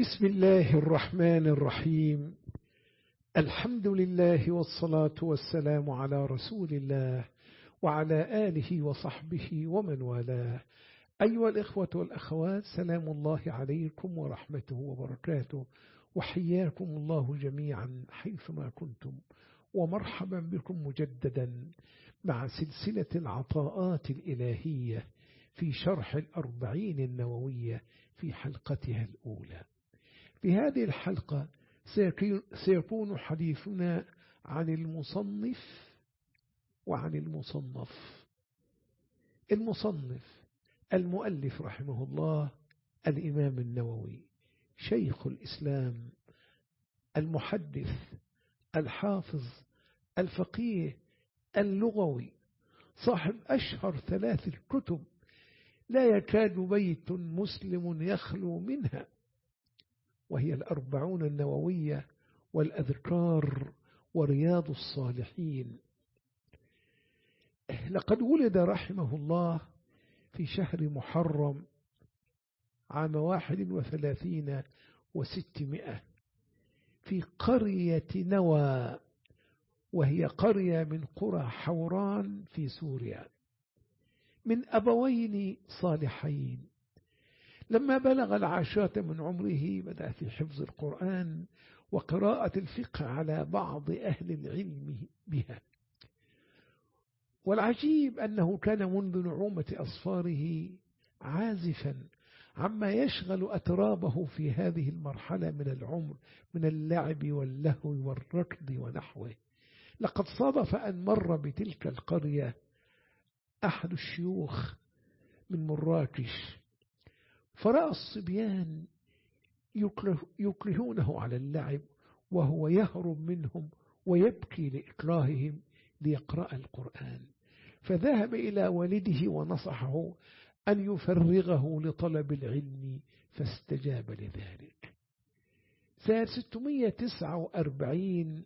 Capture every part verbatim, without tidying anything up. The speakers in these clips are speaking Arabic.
بسم الله الرحمن الرحيم. الحمد لله والصلاة والسلام على رسول الله وعلى آله وصحبه ومن والاه. أيها الإخوة والأخوات، سلام الله عليكم ورحمته وبركاته، وحياكم الله جميعا حيثما كنتم، ومرحبا بكم مجددا مع سلسلة العطاءات الإلهية في شرح الأربعين النووية في حلقتها الأولى. في هذه الحلقة سيكون حديثنا عن المصنف وعن المصنف. المصنف المؤلف رحمه الله الإمام النووي، شيخ الإسلام، المحدث، الحافظ، الفقيه، اللغوي، صاحب أشهر ثلاث الكتب لا يكاد بيت مسلم يخلو منها، وهي الأربعون النووية والأذكار ورياض الصالحين. لقد ولد رحمه الله في شهر محرم عام واحد وثلاثين وستمائة في قرية نوى، وهي قرية من قرى حوران في سوريا، من أبوين صالحين. لما بلغ العاشرة من عمره بدأ في حفظ القرآن وقراءة الفقه على بعض أهل العلم بها. والعجيب أنه كان منذ نعومة أصفاره عازفا عما يشغل أترابه في هذه المرحلة من العمر من اللعب واللهو والركض ونحوه. لقد صادف أن مر بتلك القرية أحد الشيوخ من مراكش، فرأى الصبيان يكره يكرهونه على اللعب وهو يهرب منهم ويبكي لإكراههم ليقرأ القرآن، فذهب إلى والده ونصحه أن يفرغه لطلب العلم فاستجاب لذلك. سنة ستمائة وتسعة وأربعين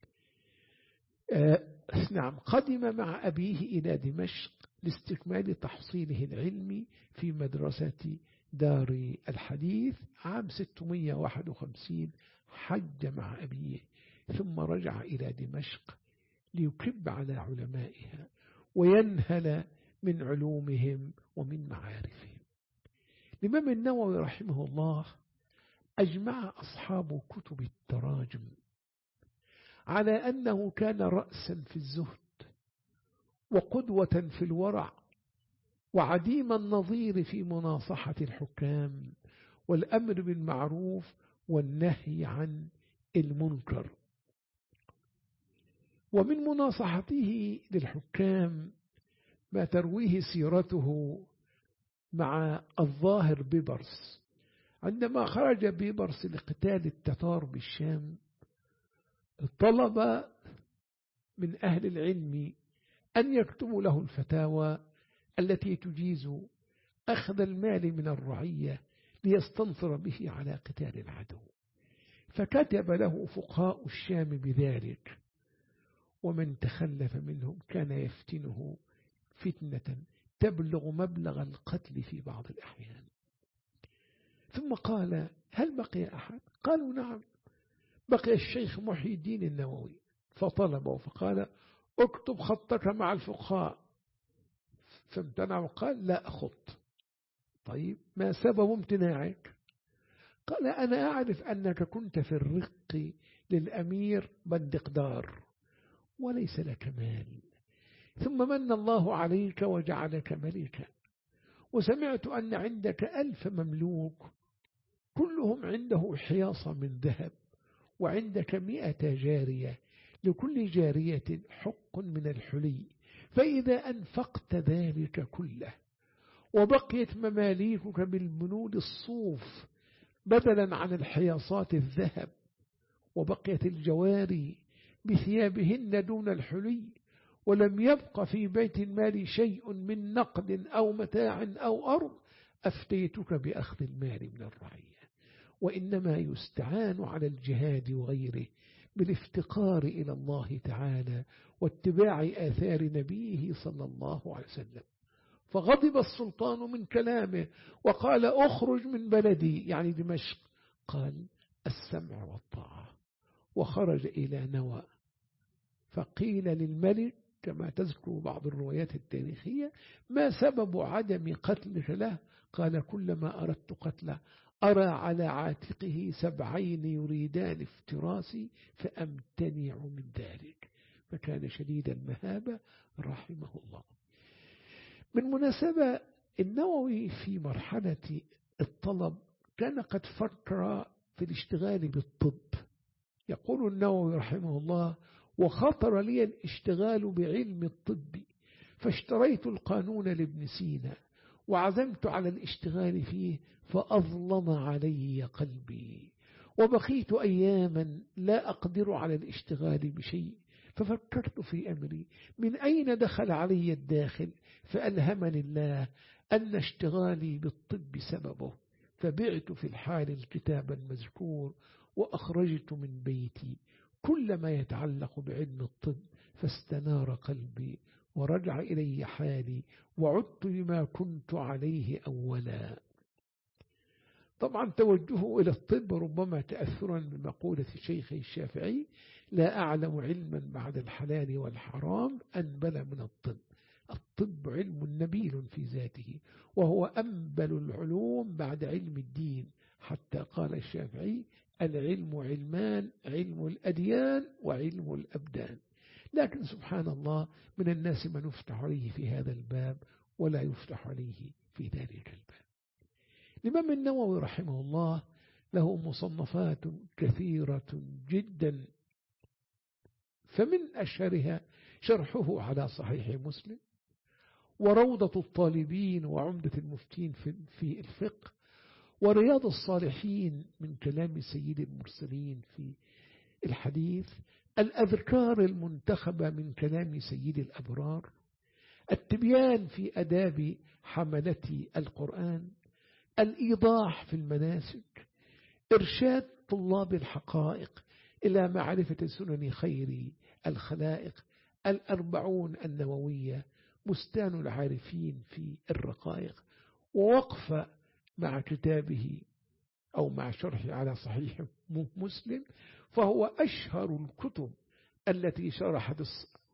آه نعم قدم مع أبيه إلى دمشق لاستكمال تحصيله العلمي في مدرسة دار الحديث. عام ستمائة وواحد وخمسين حج مع أبيه، ثم رجع إلى دمشق ليكب على علمائها وينهل من علومهم ومن معارفهم. الإمام النووي رحمه الله أجمع أصحاب كتب التراجم على أنه كان رأسا في الزهد وقدوة في الورع وعديم النظير في مناصحة الحكام والأمر بالمعروف والنهي عن المنكر. ومن مناصحته للحكام ما ترويه سيرته مع الظاهر بيبرس. عندما خرج بيبرس لقتال التتار بالشام، طلب من أهل العلم أن يكتبوا له الفتاوى التي تجيز أخذ المال من الرعية ليستنصر به على قتال العدو، فكتب له فقهاء الشام بذلك، ومن تخلف منهم كان يفتنه فتنة تبلغ مبلغ القتل في بعض الأحيان. ثم قال: هل بقي أحد؟ قالوا: نعم، بقي الشيخ محي الدين النووي. فطلبه فقال: اكتب خطك مع الفقهاء. فامتنع وقال: لا أخط. طيب، ما سبب امتناعك؟ قال: أنا أعرف أنك كنت في الرق للأمير بندقدار وليس لك مال، ثم من الله عليك وجعلك ملكا، وسمعت أن عندك ألف مملوك كلهم عنده حياصة من ذهب، وعندك مئة جارية لكل جارية حق من الحلي، فإذا أنفقت ذلك كله وبقيت مماليكك بالبنود الصوف بدلا عن الحياصات الذهب، وبقيت الجواري بثيابهن دون الحلي، ولم يبق في بيت المال شيء من نقد أو متاع أو أرض، أفتيتك بأخذ المال من الرعية. وإنما يستعان على الجهاد وغيره بالافتقار إلى الله تعالى واتباع آثار نبيه صلى الله عليه وسلم. فغضب السلطان من كلامه وقال: اخرج من بلدي، يعني دمشق. قال السمع والطاعة، وخرج إلى نوى. فقيل للملك كما تذكر بعض الروايات التاريخية ما سبب عدم قتلك له؟ قال كلما أردت قتله أرى على عاتقه سبعين يريدان افتراسي فأمتنع من ذلك، فكان شديد المهابة رحمه الله. من مناسبة النووي في مرحلة الطلب كان قد فكر في الاشتغال بالطب. يقول النووي رحمه الله وخطر لي الاشتغال بعلم الطب فاشتريت القانون لابن سينا وعزمت على الاشتغال فيه فأظلم علي قلبي، وبقيت أياما لا أقدر على الاشتغال بشيء، ففكرت في أمري من أين دخل علي الداخل، فألهمني الله أن اشتغالي بالطب سببه، فبعت في الحال الكتاب المذكور وأخرجت من بيتي كل ما يتعلق بعلم الطب، فاستنار قلبي ورجع إلي حالي وعدت لما كنت عليه أولا. طبعا توجهه إلى الطب ربما تأثرا بمقولة الشيخ الشافعي لا أعلم علما بعد الحلال والحرام أنبل من الطب. الطب علم نبيل في ذاته وهو أنبل العلوم بعد علم الدين، حتى قال الشافعي العلم علمان، علم الأديان وعلم الأبدان. لكن سبحان الله من الناس من يفتح عليه في هذا الباب ولا يفتح عليه في ذلك الباب. الإمام النووي رحمه الله له مصنفات كثيرة جدا، فمن أشهرها شرحه على صحيح مسلم، وروضة الطالبين وعمدة المفتين في الفقه، ورياض الصالحين من كلام سيد المرسلين في الحديث، الأذكار المنتخبة من كلام سيد الأبرار، التبيان في أداب حملة القرآن، الإيضاح في المناسك، إرشاد طلاب الحقائق إلى معرفة سنن خير الخلائق، الأربعون النووية، بستان العارفين في الرقائق، ووقف مع كتابه أو مع شرحه على صحيح مسلم، فهو أشهر الكتب التي شرحت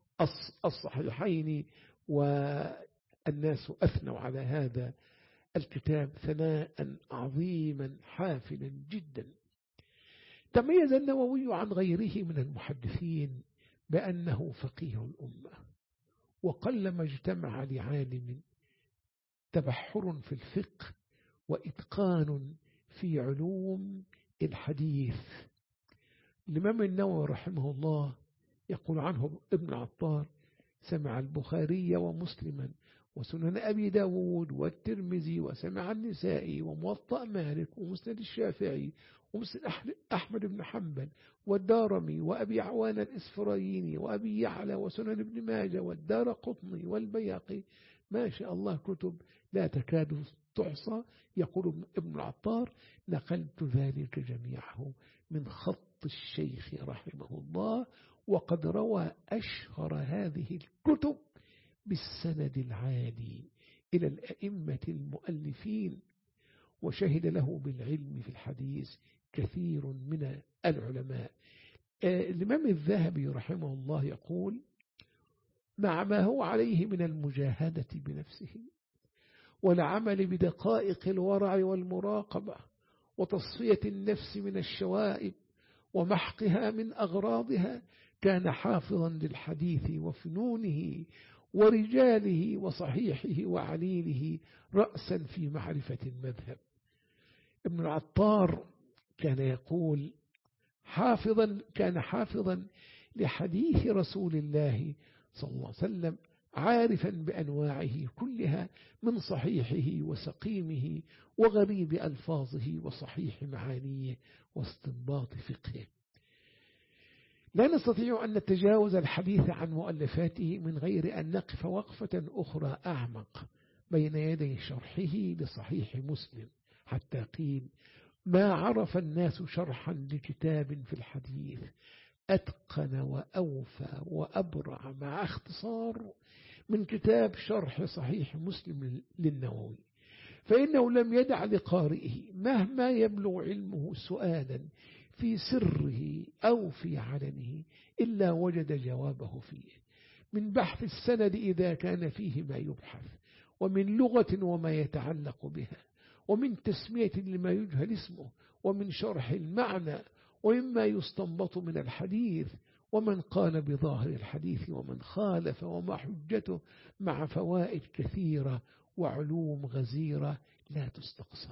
الصحيحين، والناس أثنوا على هذا الكتاب ثناء عظيما حافلا جدا. تميز النووي عن غيره من المحدثين بأنه فقيه الأمة، وقلما اجتمع لعالم تبحر في الفقه وإتقان في علوم الحديث. الإمام النووي رحمه الله يقول عنه ابن عطار سمع البخاري ومسلما وسنن أبي داود والترمذي، وسمع النسائي وموطأ مالك ومسند الشافعي ومسند أحمد بن حنبل والدارمي وأبي عوان الإسفرايني وأبي يعلى وسنن ابن ماجه والدار قطني والبياقي. ما شاء الله كتب لا تكاد تحصى. يقول ابن العطار نقلت ذلك جميعه من خط الشيخ رحمه الله، وقد روى أشهر هذه الكتب بالسند العالي إلى الأئمة المؤلفين، وشهد له بالعلم في الحديث كثير من العلماء. الإمام الذهبي رحمه الله يقول مع ما هو عليه من المجاهدة بنفسه والعمل بدقائق الورع والمراقبة وتصفية النفس من الشوائب ومحقها من أغراضها، كان حافظا للحديث وفنونه ورجاله وصحيحه وعليله رأسا في معرفة المذهب. ابن العطار كان يقول حافظا كان حافظا لحديث رسول الله صلى الله عليه وسلم، عارفا بأنواعه كلها من صحيحه وسقيمه وغريب ألفاظه وصحيح معانيه واستنباط فقهه. لا نستطيع أن نتجاوز الحديث عن مؤلفاته من غير أن نقف وقفة أخرى أعمق بين يدي شرحه لصحيح مسلم، حتى قيل ما عرف الناس شرحا لكتاب في الحديث أتقن وأوفى وأبرع مع اختصار من كتاب شرح صحيح مسلم للنووي. فإنه لم يدع لقارئه مهما يبلغ علمه سؤالا في سره أو في علنه إلا وجد جوابه فيه، من بحث السند إذا كان فيه ما يبحث، ومن لغة وما يتعلق بها، ومن تسمية لما يجهل اسمه، ومن شرح المعنى، ومما يستنبط من الحديث، ومن قال بظاهر الحديث ومن خالف، وما حجته، مع فوائد كثيرة وعلوم غزيرة لا تستقصر.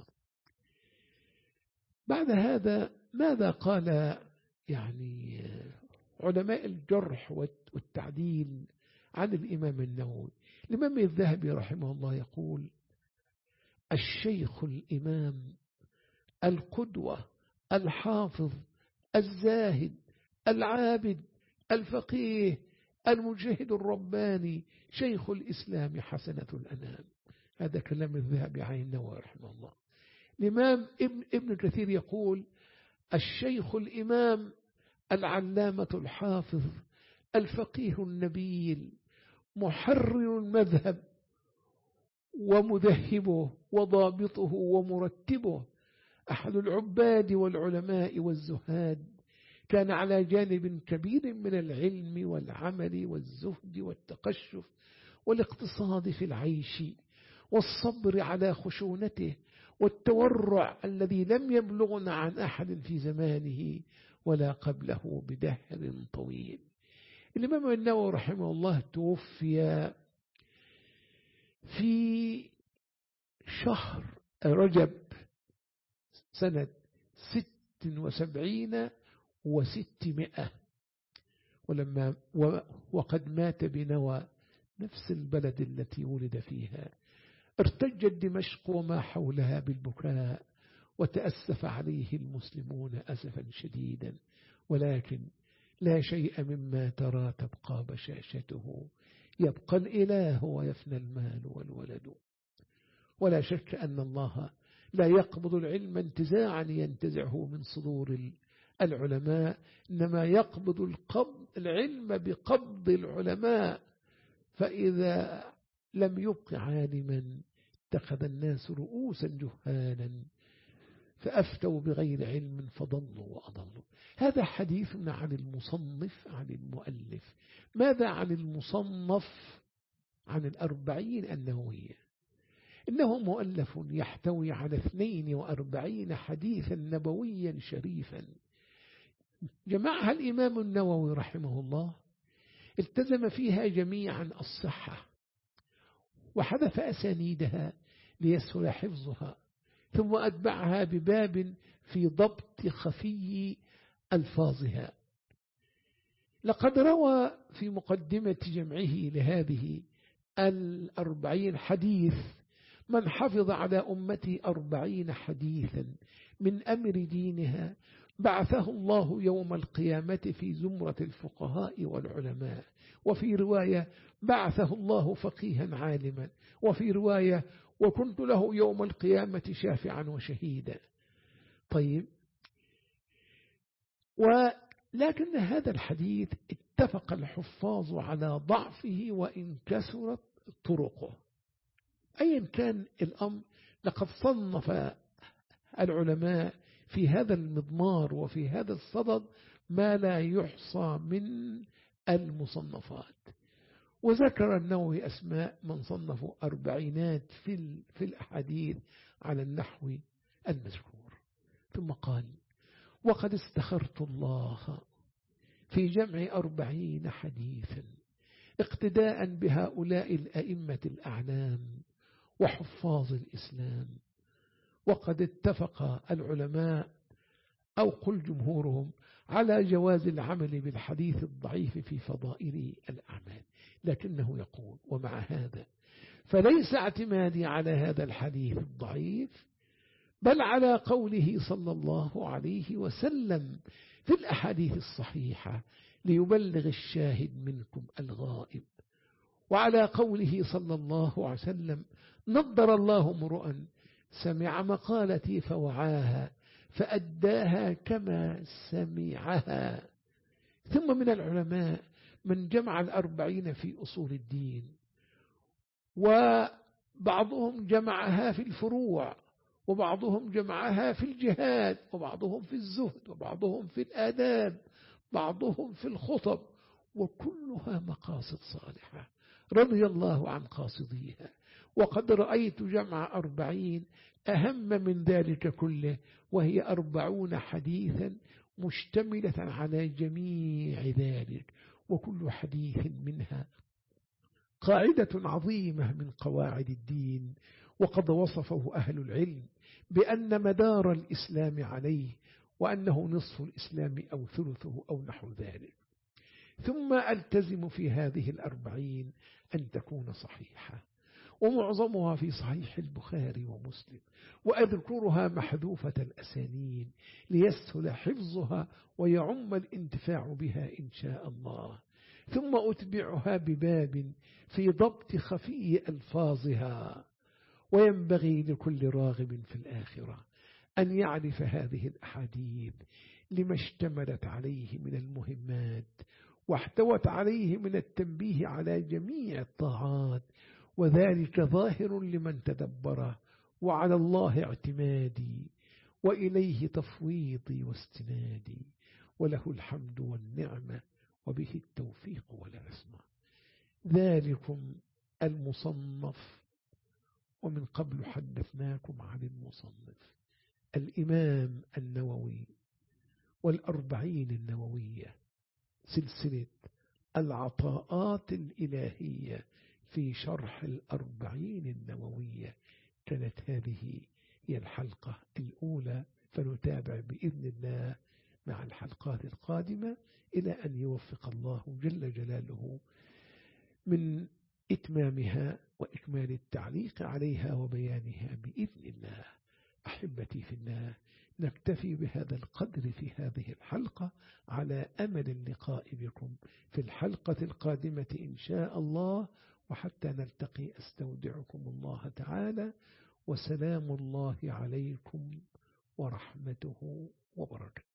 بعد هذا ماذا قال يعني علماء الجرح والتعديل عن الإمام النووي؟ الإمام الذهبي رحمه الله يقول: الشيخ الإمام القدوة الحافظ الزاهد العابد الفقيه المجتهد الرباني شيخ الإسلام حسنة الأنام. هذا كلام الذهبي عن النووي رحمه الله. الإمام ابن, ابن كثير يقول: الشيخ الإمام العلامة الحافظ الفقيه النبيل محرر المذهب ومذهبه وضابطه ومرتبه، أحد العباد والعلماء والزهاد، كان على جانب كبير من العلم والعمل والزهد والتقشف والاقتصاد في العيش والصبر على خشونته والتورع الذي لم يبلغنا عن أحد في زمانه ولا قبله بدهر طويل. الإمام النووي رحمه الله توفي في شهر رجب سنة ست وسبعين وستمائة، ولما وقد مات بنوى نفس البلد التي ولد فيها. ارتجت دمشق وما حولها بالبكاء، وتأسف عليه المسلمون أسفا شديدا، ولكن لا شيء مما ترى تبقى بشاشته، يبقى الإله ويفنى المال والولد. ولا شك أن الله لا يقبض العلم انتزاعا ينتزعه من صدور العلماء، إنما يقبض القبض العلم بقبض العلماء، فإذا لم يبق عالما اتخذ الناس رؤوسا جهالا فأفتوا بغير علم فضلوا وأضلوا. هذا حديث عن المصنف عن المؤلف. ماذا عن المصنف؟ عن الأربعين النووية. إنه مؤلف يحتوي على اثنين وأربعين حديثا نبويا شريفا، جمعها الإمام النووي رحمه الله، التزم فيها جميعا الصحة، وحذف أسانيدها ليسهل حفظها، ثم أتبعها بباب في ضبط خفي ألفاظها. لقد روى في مقدمة جمعه لهذه الأربعين حديث من حفظ على أمتي أربعين حديثا من أمر دينها بعثه الله يوم القيامة في زمرة الفقهاء والعلماء، وفي رواية بعثه الله فقيها عالما، وفي رواية وكنت له يوم القيامة شافعا وشهيدا. طيب، ولكن هذا الحديث اتفق الحفاظ على ضعفه وإن كثرت طرقه. أيا كان الأمر، لقد صنف العلماء في هذا المضمار وفي هذا الصدد ما لا يحصى من المصنفات، وذكر النووي أسماء من صنفوا أربعينات في في الأحاديث على النحو المذكور. ثم قال: وقد استخرت الله في جمع أربعين حديثا اقتداء بهؤلاء الأئمة الأعلام وحفاظ الإسلام، وقد اتفق العلماء أو قل جمهورهم على جواز العمل بالحديث الضعيف في فضائل الأعمال. لكنه يقول: ومع هذا فليس اعتمادي على هذا الحديث الضعيف، بل على قوله صلى الله عليه وسلم في الأحاديث الصحيحة ليبلغ الشاهد منكم الغائب، وعلى قوله صلى الله عليه وسلم: نضر الله امرؤا سمع مقالتي فوعاها فأداها كما سمعها. ثم من العلماء من جمع الأربعين في أصول الدين، بعضهم جمعها في الفروع، وبعضهم جمعها في الجهاد، وبعضهم في الزهد، وبعضهم في الآداب، بعضهم في الخطب، وكلها مقاصد صالحة رضي الله عن قاصديها. وقد رأيت جمع أربعين أهم من ذلك كله، وهي أربعون حديثا مشتملة على جميع ذلك، وكل حديث منها قاعدة عظيمة من قواعد الدين، وقد وصفه أهل العلم بأن مدار الإسلام عليه، وأنه نصف الإسلام أو ثلثه أو نحو ذلك. ثم ألتزم في هذه الأربعين أن تكون صحيحة، ومعظمها في صحيح البخاري ومسلم، وأذكرها محذوفة الأسانيد ليسهل حفظها ويعم الانتفاع بها إن شاء الله. ثم أتبعها بباب في ضبط خفي ألفاظها. وينبغي لكل راغب في الآخرة أن يعرف هذه الأحاديث لما اشتملت عليه من المهمات، واحتوت عليه من التنبيه على جميع الطاعات، وذلك ظاهر لمن تدبره. وعلى الله اعتمادي، وإليه تفويضي واستنادي، وله الحمد والنعمة، وبه التوفيق والعصمة. ذلكم المصنف، ومن قبل حدثناكم عن المصنف الإمام النووي، والأربعين النووية سلسلة العطاءات الإلهية في شرح الأربعين النووية. كانت هذه هي الحلقة الأولى، فنتابع بإذن الله مع الحلقات القادمة إلى أن يوفق الله جل جلاله من إتمامها وإكمال التعليق عليها وبيانها بإذن الله. أحبتي في الله، نكتفي بهذا القدر في هذه الحلقة، على أمل اللقاء بكم في الحلقة القادمة إن شاء الله. وحتى نلتقي أستودعكم الله تعالى، وسلام الله عليكم ورحمته وبركاته.